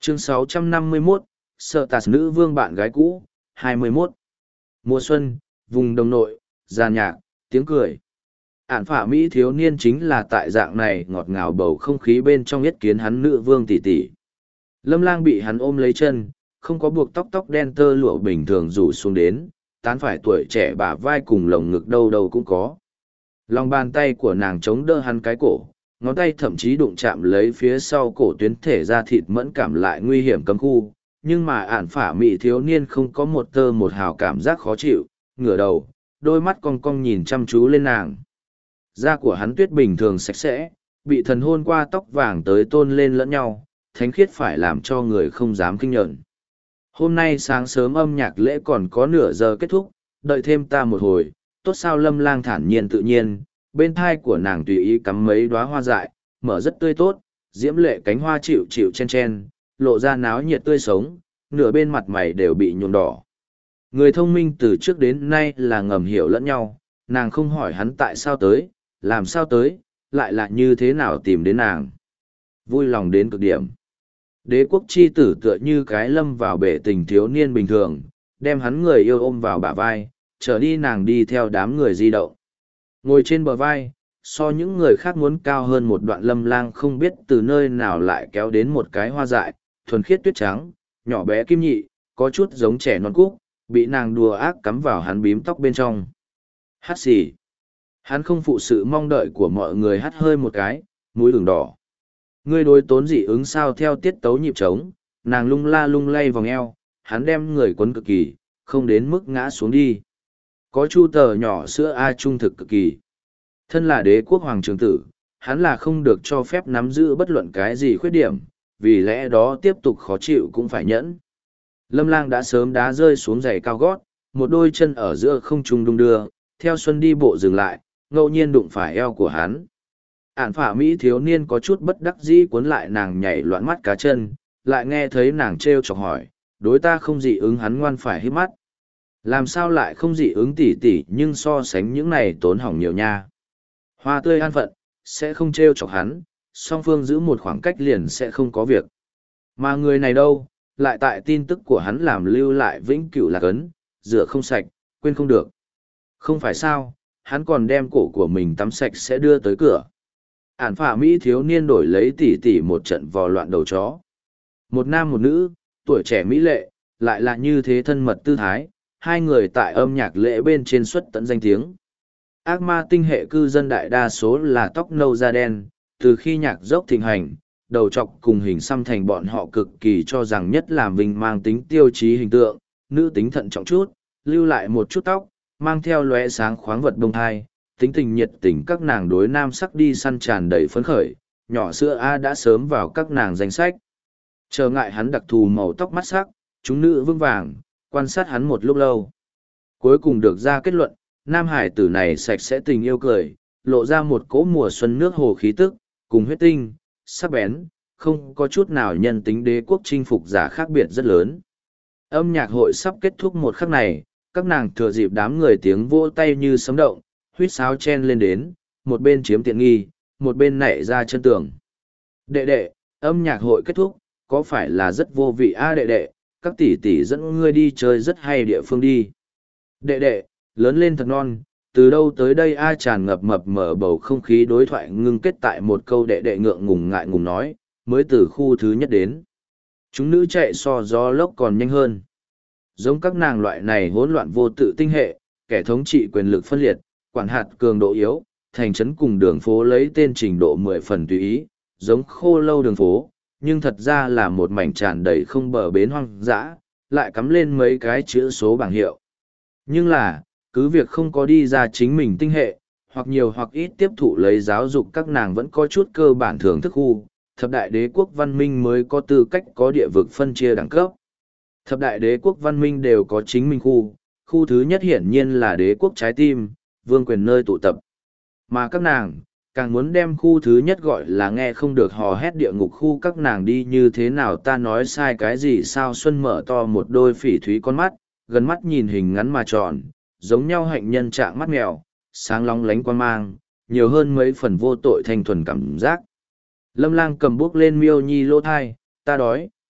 Chương 651, Sợ Tạt nữ vương bạn gái cũ, 21. Mùa xuân, vùng đồng nội, giàn nhạc, tiếng cười. Ản phả Mỹ thiếu niên chính là tại dạng này ngọt ngào bầu không khí bên trong nhất kiến hắn nữ vương tỷ tỷ. Lâm Lang bị hắn ôm lấy chân, không có buộc tóc đen tơ lụa bình thường rủ xuống đến, tán phải tuổi trẻ bả vai cùng lồng ngực đâu đâu cũng có. Lòng bàn tay của nàng chống đỡ hắn cái cổ, ngón tay thậm chí đụng chạm lấy phía sau cổ tuyến thể ra thịt mẫn cảm lại nguy hiểm cấm khu, nhưng mà ản phả Mỹ thiếu niên không có một tơ một hào cảm giác khó chịu, ngửa đầu, đôi mắt cong cong nhìn chăm chú lên nàng. Da của hắn tuyết bình thường sạch sẽ, bị thần hôn qua tóc vàng tới tôn lên lẫn nhau, thánh khiết phải làm cho người không dám kinh nhợn. Hôm nay sáng sớm âm nhạc lễ còn có nửa giờ kết thúc, đợi thêm ta một hồi, tốt sao. Lâm Lang thản nhiên tự nhiên, bên thai của nàng tùy ý cắm mấy đóa hoa dại, mở rất tươi tốt, diễm lệ cánh hoa chịu chịu chen chen, lộ ra náo nhiệt tươi sống, nửa bên mặt mày đều bị nhuộm đỏ. Người thông minh từ trước đến nay là ngầm hiểu lẫn nhau, nàng không hỏi hắn tại sao tới, làm sao tới, lại là như thế nào tìm đến nàng. Vui lòng đến cực điểm. Đế quốc chi tử tựa như cái lâm vào bể tình thiếu niên bình thường, đem hắn người yêu ôm vào bả vai, trở đi nàng đi theo đám người di động. Ngồi trên bờ vai, so những người khác muốn cao hơn một đoạn. Lâm Lang không biết từ nơi nào lại kéo đến một cái hoa dại, thuần khiết tuyết trắng, nhỏ bé kim nhị, có chút giống trẻ non cúc, bị nàng đùa ác cắm vào hắn bím tóc bên trong. Hát xì. Hắn không phụ sự mong đợi của mọi người, hắt hơi một cái, mũi ửng đỏ. Ngươi đối tốn dị ứng sao theo tiết tấu nhịp trống, nàng lung la lung lay vòng eo, hắn đem người quấn cực kỳ, không đến mức ngã xuống đi. Có chu tờ nhỏ sữa A trung thực cực kỳ. Thân là đế quốc hoàng trường tử, hắn là không được cho phép nắm giữ bất luận cái gì khuyết điểm, vì lẽ đó tiếp tục khó chịu cũng phải nhẫn. Lâm Lang đã sớm đá rơi xuống giày cao gót, một đôi chân ở giữa không trung đung đưa, theo Xuân đi bộ dừng lại, ngẫu nhiên đụng phải eo của hắn. Ản phả Mỹ thiếu niên có chút bất đắc dĩ cuốn lại nàng nhảy loạn mắt cá chân, lại nghe thấy nàng trêu chọc hỏi, đối ta không dị ứng. Hắn ngoan phải hít mắt. Làm sao lại không dị ứng tỉ tỉ, nhưng so sánh những này tốn hỏng nhiều nha. Hoa tươi an phận, sẽ không trêu chọc hắn, song phương giữ một khoảng cách liền sẽ không có việc. Mà người này đâu, lại tại tin tức của hắn làm lưu lại vĩnh cửu lạc ấn, rửa không sạch, quên không được. Không phải sao, hắn còn đem cổ của mình tắm sạch sẽ đưa tới cửa. Ản phả Mỹ thiếu niên đổi lấy tỉ tỉ một trận vò loạn đầu chó. Một nam một nữ, tuổi trẻ mỹ lệ, lại là như thế thân mật tư thái, hai người tại âm nhạc lễ bên trên xuất tận danh tiếng. Ác ma tinh hệ cư dân đại đa số là tóc nâu da đen, từ khi nhạc dốc thịnh hành, đầu trọc cùng hình xăm thành bọn họ cực kỳ cho rằng nhất làm vinh mang tính tiêu chí hình tượng, nữ tính thận trọng chút, lưu lại một chút tóc, mang theo lóe sáng khoáng vật đông thai, tính tình nhiệt tình. Các nàng đối nam sắc đi săn tràn đầy phấn khởi, nhỏ sữa A đã sớm vào các nàng danh sách. Trở ngại hắn đặc thù màu tóc mắt sắc, chúng nữ vững vàng, quan sát hắn một lúc lâu. Cuối cùng được ra kết luận, nam hải tử này sạch sẽ tình yêu cười, lộ ra một cỗ mùa xuân nước hồ khí tức, cùng huyết tinh, sắc bén, không có chút nào nhân tính đế quốc chinh phục giả khác biệt rất lớn. Âm nhạc hội sắp kết thúc một khắc này, các nàng thừa dịp đám người tiếng vỗ tay như sấm động, huýt sáo chen lên đến, một bên chiếm tiện nghi, một bên nảy ra chân tường. Đệ đệ, âm nhạc hội kết thúc, có phải là rất vô vị a? Đệ đệ, các tỷ tỷ dẫn ngươi đi chơi rất hay địa phương đi. Đệ đệ, lớn lên thật non, từ đâu tới đây a? Tràn ngập mập mờ bầu không khí đối thoại ngưng kết tại một câu đệ đệ ngượng ngùng ngại ngùng nói, mới từ khu thứ nhất đến. Chúng nữ chạy so gió lốc còn nhanh hơn. Giống các nàng loại này hỗn loạn vô tự tinh hệ, kẻ thống trị quyền lực phân liệt, quản hạt cường độ yếu, thành trấn cùng đường phố lấy tên trình độ 10 phần tùy ý, giống khô lâu đường phố, nhưng thật ra là một mảnh tràn đầy không bờ bến hoang dã, lại cắm lên mấy cái chữ số bảng hiệu. Nhưng là, cứ việc không có đi ra chính mình tinh hệ, hoặc nhiều hoặc ít tiếp thụ lấy giáo dục, các nàng vẫn có chút cơ bản thưởng thức khu, thập đại đế quốc văn minh mới có tư cách có địa vực phân chia đẳng cấp. Thập đại đế quốc văn minh đều có chính mình khu, khu thứ nhất hiển nhiên là đế quốc trái tim, vương quyền nơi tụ tập. Mà các nàng, càng muốn đem khu thứ nhất gọi là nghe không được hò hét địa ngục khu. Các nàng đi như thế nào, ta nói sai cái gì sao? Xuân mở to một đôi phỉ thúy con mắt, gần mắt nhìn hình ngắn mà tròn, giống nhau hạnh nhân trạng mắt mèo, sáng long lánh quan mang, nhiều hơn mấy phần vô tội thanh thuần cảm giác. Lâm Lang cầm bước lên Miêu Nhi lỗ thai, ta đói,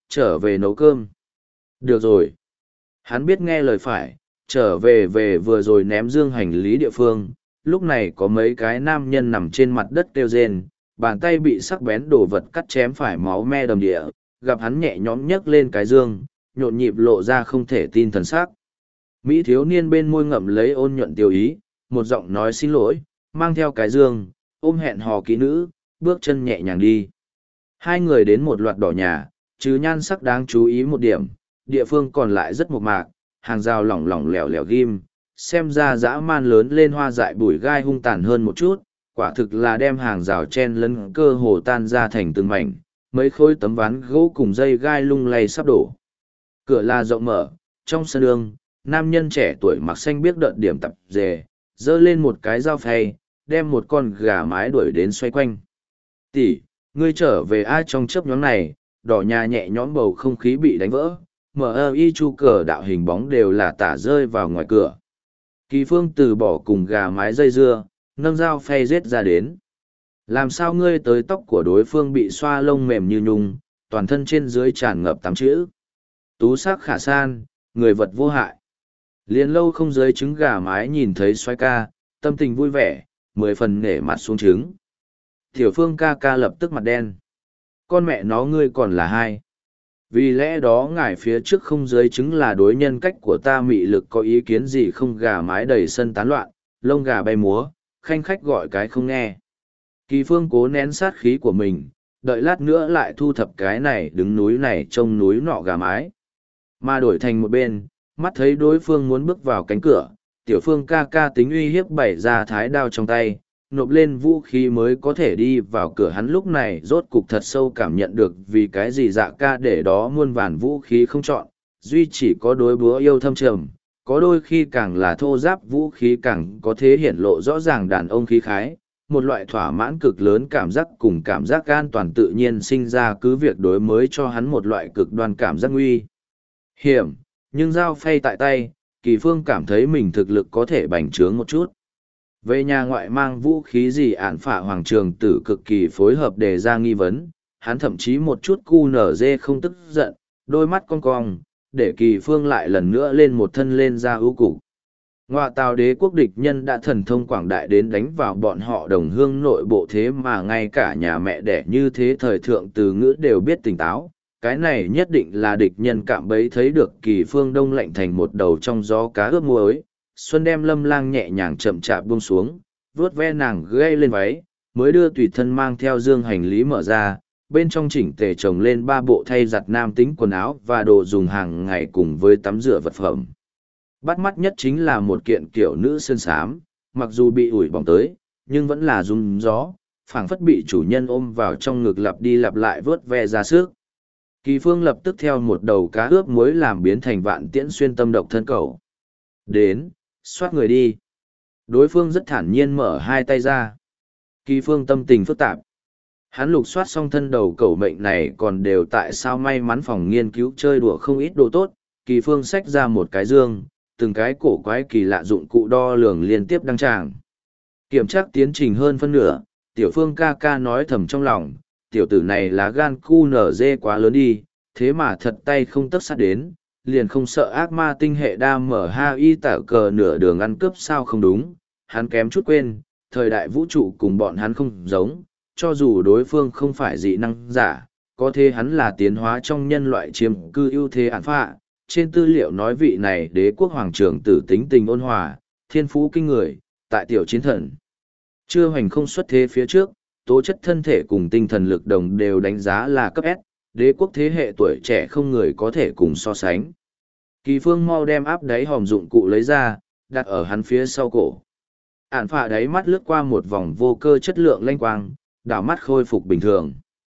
trở về nấu cơm. Được rồi. Hắn biết nghe lời phải, trở về vừa rồi ném dương hành lý địa phương, lúc này có mấy cái nam nhân nằm trên mặt đất kêu rên, bàn tay bị sắc bén đồ vật cắt chém phải máu me đầm địa, gặp hắn nhẹ nhõm nhấc lên cái dương, nhộn nhịp lộ ra không thể tin thần sắc. Mỹ thiếu niên bên môi ngậm lấy ôn nhuận tiêu ý, một giọng nói xin lỗi, mang theo cái dương, ôm hẹn hò kỹ nữ, bước chân nhẹ nhàng đi. Hai người đến một loạt đỏ nhà, chứ nhan sắc đáng chú ý một điểm, địa phương còn lại rất mộc mạc, hàng rào lỏng lỏng lẻo lẻo ghim, xem ra dã man lớn lên hoa dại bụi gai hung tàn hơn một chút, quả thực là đem hàng rào chen lấn cơ hồ tan ra thành từng mảnh, mấy khối tấm ván gỗ cùng dây gai lung lay sắp đổ. Cửa là rộng mở, trong sân đường, nam nhân trẻ tuổi mặc xanh biếc đợt điểm tập dề, giơ lên một cái dao phay, đem một con gà mái đuổi đến xoay quanh. Tỷ, ngươi trở về ai trong chớp nhóm này, đỏ nhà nhẹ nhõm bầu không khí bị đánh vỡ, MI chu cờ đạo hình bóng đều là tả rơi vào ngoài cửa. Kỳ Phương từ bỏ cùng gà mái dây dưa, nâng dao phay giết ra đến. Làm sao ngươi tới tóc của đối phương bị xoa lông mềm như nhung, toàn thân trên dưới tràn ngập tám chữ. Tú sắc khả san, người vật vô hại. Liền lâu không dưới trứng gà mái nhìn thấy xoay ca, tâm tình vui vẻ, 10 phần nể mặt xuống trứng. Tiểu Phương ca ca lập tức mặt đen. Con mẹ nó ngươi còn là hai. Vì lẽ đó ngài phía trước không dưới chứng là đối nhân cách của ta mị lực có ý kiến gì không, gà mái đầy sân tán loạn, lông gà bay múa, khanh khách gọi cái không nghe. Kỳ Phương cố nén sát khí của mình, đợi lát nữa lại thu thập cái này đứng núi này trông núi nọ gà mái. Mà đổi thành một bên, mắt thấy đối phương muốn bước vào cánh cửa, Tiểu Phương ca ca tính uy hiếp bày ra thái đao trong tay, nộp lên vũ khí mới có thể đi vào cửa. Hắn lúc này rốt cục thật sâu cảm nhận được vì cái gì Dạ ca để đó muôn vàn vũ khí không chọn, duy chỉ có đối búa yêu thâm trầm, có đôi khi càng là thô giáp vũ khí càng có thể hiển lộ rõ ràng đàn ông khí khái, một loại thỏa mãn cực lớn cảm giác cùng cảm giác an toàn tự nhiên sinh ra, cứ việc đối mới cho hắn một loại cực đoan cảm giác nguy hiểm, nhưng dao phay tại tay, Kỳ Phương cảm thấy mình thực lực có thể bành trướng một chút. Về nhà ngoại mang vũ khí gì, ản phả hoàng trường tử cực kỳ phối hợp đề ra nghi vấn, hắn thậm chí một chút cu nở dê không tức giận, đôi mắt cong cong, để Kỳ Phương lại lần nữa lên một thân lên ra ưu cục. Ngoại tào đế quốc địch nhân đã thần thông quảng đại đến đánh vào bọn họ đồng hương nội bộ, thế mà ngay cả nhà mẹ đẻ như thế thời thượng từ ngữ đều biết tỉnh táo. Cái này nhất định là địch nhân cạm bẫy, thấy được Kỳ Phương đông lạnh thành một đầu trong gió cá ướp muối. Xuân đem Lâm Lang nhẹ nhàng chậm chạp buông xuống, vuốt ve nàng gây lên váy, mới đưa tùy thân mang theo dương hành lý mở ra, bên trong chỉnh tề chồng lên 3 bộ thay giặt nam tính quần áo và đồ dùng hàng ngày cùng với tắm rửa vật phẩm. Bắt mắt nhất chính là một kiện kiểu nữ sơn xám, mặc dù bị ủi bỏng tới, nhưng vẫn là rung gió, phảng phất bị chủ nhân ôm vào trong ngực lặp đi lặp lại vớt ve ra sức. Kỳ Phương lập tức theo một đầu cá ướp muối làm biến thành vạn tiễn xuyên tâm độc thân cầu. Đến, xoát người đi. Đối phương rất thản nhiên mở hai tay ra. Kỳ Phương tâm tình phức tạp. Hắn lục soát xong thân đầu cẩu mệnh này còn đều tại sao may mắn phòng nghiên cứu chơi đùa không ít đồ tốt. Kỳ Phương xách ra một cái dương, từng cái cổ quái kỳ lạ dụng cụ đo lường liên tiếp đăng tràng. Kiểm tra tiến trình hơn phân nửa, Tiểu Phương ca ca nói thầm trong lòng, tiểu tử này lá gan cu nở dê quá lớn đi, thế mà thật tay không tấc sát đến, liền không sợ ác ma tinh hệ đa mở ha y tả cờ nửa đường ăn cướp sao không đúng. Hắn kém chút quên, thời đại vũ trụ cùng bọn hắn không giống, cho dù đối phương không phải dị năng giả, có thể hắn là tiến hóa trong nhân loại chiếm cư ưu thế ản phạ. Trên tư liệu nói vị này đế quốc hoàng trưởng tử tính tình ôn hòa, thiên phú kinh người, tại tiểu chiến thần chưa hoành không xuất thế phía trước, tố chất thân thể cùng tinh thần lực đồng đều đánh giá là cấp S, đế quốc thế hệ tuổi trẻ không người có thể cùng so sánh. Kỳ Phương mau đem áp đáy hòm dụng cụ lấy ra, đặt ở hắn phía sau cổ. Ản phạ đáy mắt lướt qua một vòng vô cơ chất lượng lanh quang, đảo mắt khôi phục bình thường.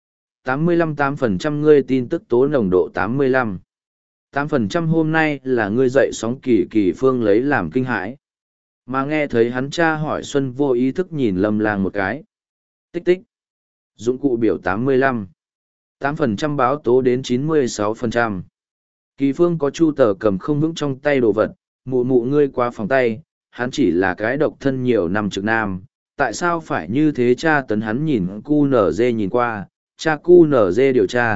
85% ngươi tin tức tố nồng độ 85. 8% hôm nay là ngươi dậy sóng. Kỳ Phương lấy làm kinh hãi. Mà nghe thấy hắn tra hỏi, Xuân vô ý thức nhìn Lâm Lang một cái. Tích tích. Dụng cụ biểu 85. 8% báo tố đến 96%. Kỳ Phương có chu tờ cầm không vững trong tay đồ vật, mụ mụ ngươi qua phòng tay, hắn chỉ là cái độc thân nhiều năm trực nam, tại sao phải như thế? Cha tấn hắn nhìn cu nở dê nhìn qua, cha cu nở dê điều tra,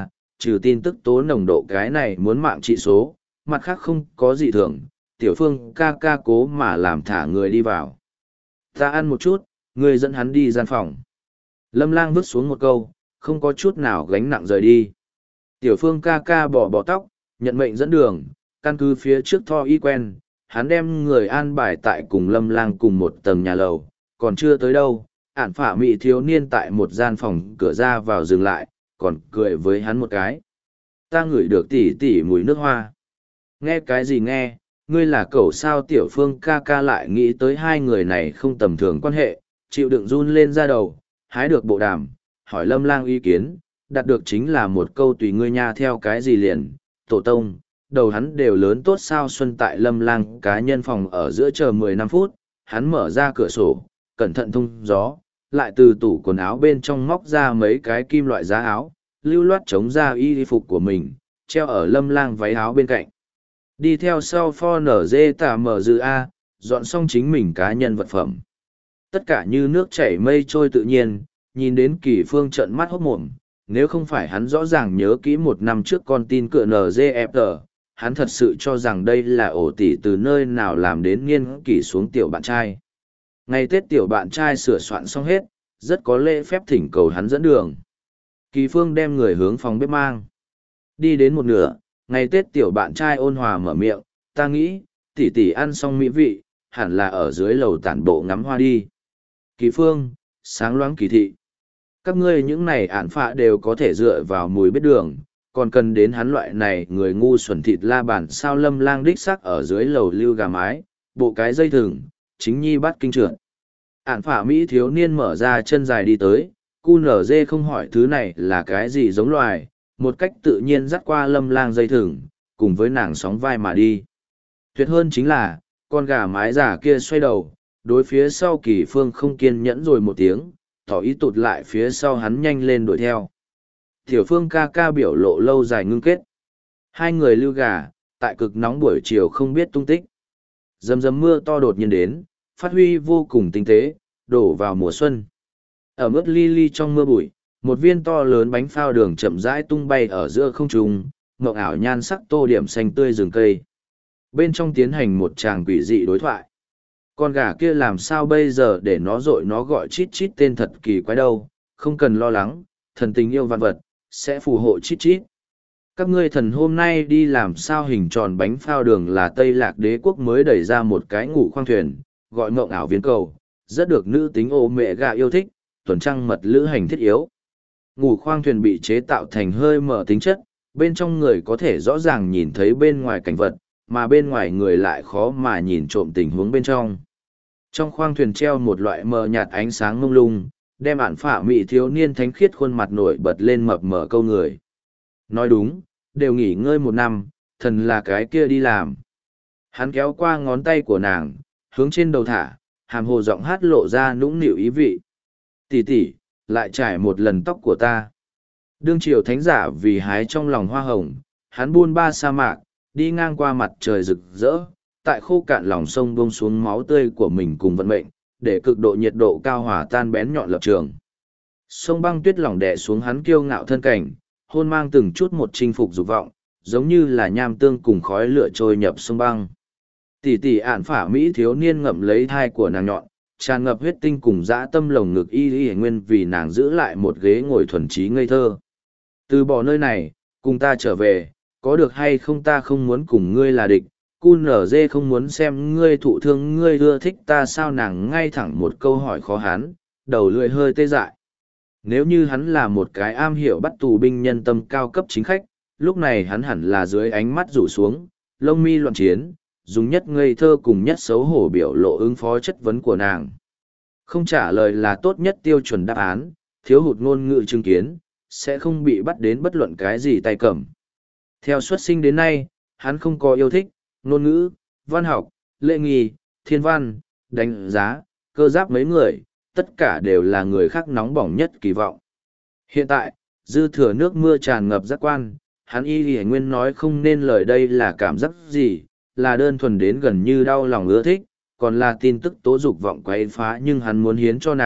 trừ tin tức tố nồng độ cái này muốn mạng trị số, mặt khác không có gì thường, tiểu phương ca ca cố mà làm thả người đi vào. Ta ăn một chút, người dẫn hắn đi gian phòng. Lâm Lang vứt xuống một câu, không có chút nào gánh nặng rời đi. Tiểu phương ca ca bỏ tóc, nhận mệnh dẫn đường, căn cứ phía trước Tho y quen, hắn đem người an bài tại cùng Lâm Lang cùng một tầng nhà lầu, còn chưa tới đâu, ản phả mị thiếu niên tại một gian phòng cửa ra vào dừng lại, còn cười với hắn một cái. Ta ngửi được tỉ tỉ mùi nước hoa. Nghe cái gì nghe, ngươi là cẩu sao? Tiểu phương ca ca lại nghĩ tới hai người này không tầm thường quan hệ, chịu đựng run lên ra đầu, hái được bộ đàm, hỏi Lâm Lang ý kiến, đạt được chính là một câu tùy ngươi nha. Theo cái gì liền, tổ tông, đầu hắn đều lớn tốt sao? Xuân tại Lâm Lang cá nhân phòng ở giữa chờ 15 phút, hắn mở ra cửa sổ, cẩn thận thông gió, lại từ tủ quần áo bên trong móc ra mấy cái kim loại giá áo, lưu loát chống ra y phục của mình, treo ở Lâm Lang váy áo bên cạnh. Đi theo sau pho nở dê tà mở dư A, dọn xong chính mình cá nhân vật phẩm. Tất cả như nước chảy mây trôi tự nhiên, nhìn đến Kỳ Phương trợn mắt hốt mồm, nếu không phải hắn rõ ràng nhớ kỹ một năm trước con tin cựa NGFR, hắn thật sự cho rằng đây là ổ tỷ từ nơi nào làm đến niên kỷ xuống tiểu bạn trai. Ngày Tết tiểu bạn trai sửa soạn xong hết, rất có lễ phép thỉnh cầu hắn dẫn đường. Kỳ Phương đem người hướng phòng bếp mang. Đi đến một nửa, ngày Tết tiểu bạn trai ôn hòa mở miệng, ta nghĩ, tỷ tỷ ăn xong mỹ vị, hẳn là ở dưới lầu tản bộ ngắm hoa đi. Kỳ Phương, sáng loáng kỳ thị. Các ngươi những này ản phạ đều có thể dựa vào mùi biết đường, còn cần đến hắn loại này người ngu xuẩn thịt la bàn sao? Lâm Lang đích sắc ở dưới lầu lưu gà mái, bộ cái dây thừng, chính nhi bắt kinh trượt. Ản phả Mỹ thiếu niên mở ra chân dài đi tới, cu nở dê không hỏi thứ này là cái gì giống loài, một cách tự nhiên dắt qua Lâm Lang dây thừng, cùng với nàng sóng vai mà đi. Tuyệt hơn chính là, con gà mái giả kia xoay đầu, đối phía sau Kỳ Phương không kiên nhẫn rồi một tiếng, tỏ ý tụt lại phía sau hắn nhanh lên đuổi theo. Tiểu Phương ca ca biểu lộ lâu dài ngưng kết. Hai người lưu gà, tại cực nóng buổi chiều không biết tung tích. Dầm dầm mưa to đột nhiên đến, phát huy vô cùng tinh tế, đổ vào mùa xuân. Ở mức li li trong mưa bụi, một viên to lớn bánh phao đường chậm rãi tung bay ở giữa không trung, mộng ảo nhan sắc tô điểm xanh tươi rừng cây. Bên trong tiến hành một tràng quỷ dị đối thoại. Con gà kia làm sao bây giờ để nó dội nó gọi chít chít tên thật kỳ quái đâu, không cần lo lắng, thần tình yêu vạn vật, sẽ phù hộ chít chít. Các ngươi thần hôm nay đi làm sao? Hình tròn bánh phao đường là Tây Lạc Đế quốc mới đẩy ra một cái ngủ khoang thuyền, gọi mộng ảo viên cầu, rất được nữ tính ô mẹ gà yêu thích, tuần trăng mật lữ hành thiết yếu. Ngủ khoang thuyền bị chế tạo thành hơi mở tính chất, bên trong người có thể rõ ràng nhìn thấy bên ngoài cảnh vật, mà bên ngoài người lại khó mà nhìn trộm tình huống bên trong. Trong khoang thuyền treo một loại mờ nhạt ánh sáng mông lung, đem ản phả mị thiếu niên thánh khiết khuôn mặt nổi bật lên mập mờ câu người. Nói đúng, đều nghỉ ngơi một năm, thần là cái kia đi làm. Hắn kéo qua ngón tay của nàng, hướng trên đầu thả, hàm hồ giọng hát lộ ra nũng nịu ý vị. Tỷ tỷ, lại trải một lần tóc của ta. Đương triều thánh giả vì hái trong lòng hoa hồng, hắn buôn ba sa mạc, đi ngang qua mặt trời rực rỡ, tại khô cạn lòng sông bông xuống máu tươi của mình cùng vận mệnh, để cực độ nhiệt độ cao hòa tan bén nhọn lập trường. Sông băng tuyết lỏng đè xuống hắn kiêu ngạo thân cảnh, hôn mang từng chút một chinh phục dục vọng, giống như là nham tương cùng khói lửa trôi nhập sông băng. Tỷ tỷ ản phả Mỹ thiếu niên ngậm lấy thai của nàng nhọn, tràn ngập huyết tinh cùng dã tâm lồng ngực y nguyên vì nàng giữ lại một ghế ngồi thuần trí ngây thơ. Từ bỏ nơi này, cùng ta trở về, có được hay không? Ta không muốn cùng ngươi là địch, cu nở dê không muốn xem ngươi thụ thương. Ngươi ưa thích ta sao? Nàng ngay thẳng một câu hỏi khó hắn, đầu lưỡi hơi tê dại. Nếu như hắn là một cái am hiểu bắt tù binh nhân tâm cao cấp chính khách, lúc này hắn hẳn là dưới ánh mắt rủ xuống, lông mi loạn chiến, dùng nhất ngây thơ cùng nhất xấu hổ biểu lộ ứng phó chất vấn của nàng. Không trả lời là tốt nhất tiêu chuẩn đáp án, thiếu hụt ngôn ngữ chứng kiến, sẽ không bị bắt đến bất luận cái gì tay cầm. Theo xuất sinh đến nay, hắn không có yêu thích, ngôn ngữ, văn học, lễ nghi, thiên văn, đánh giá, cơ giáp mấy người, tất cả đều là người khác nóng bỏng nhất kỳ vọng. Hiện tại, dư thừa nước mưa tràn ngập giác quan, hắn y nguyên nói không nên lời đây là cảm giác gì, là đơn thuần đến gần như đau lòng ưa thích, còn là tin tức tố dục vọng quấy phá, nhưng hắn muốn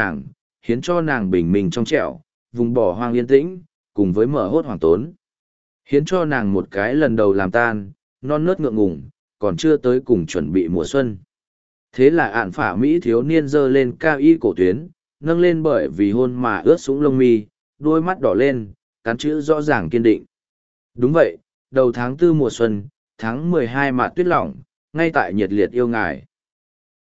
hiến cho nàng bình minh trong trẻo, vùng bỏ hoang yên tĩnh, cùng với mở hốt hoàng tốn. Hiến cho nàng một cái lần đầu làm tan, non nớt ngượng ngùng, còn chưa tới cùng chuẩn bị mùa xuân. Thế là ạn phả Mỹ thiếu niên giơ lên cao y cổ tuyến, nâng lên bởi vì hôn mà ướt sũng lông mi, đôi mắt đỏ lên, cắn chữ rõ ràng kiên định. Đúng vậy, đầu tháng 4 mùa xuân, tháng 12 mạt tuyết lỏng, ngay tại nhiệt liệt yêu ngài.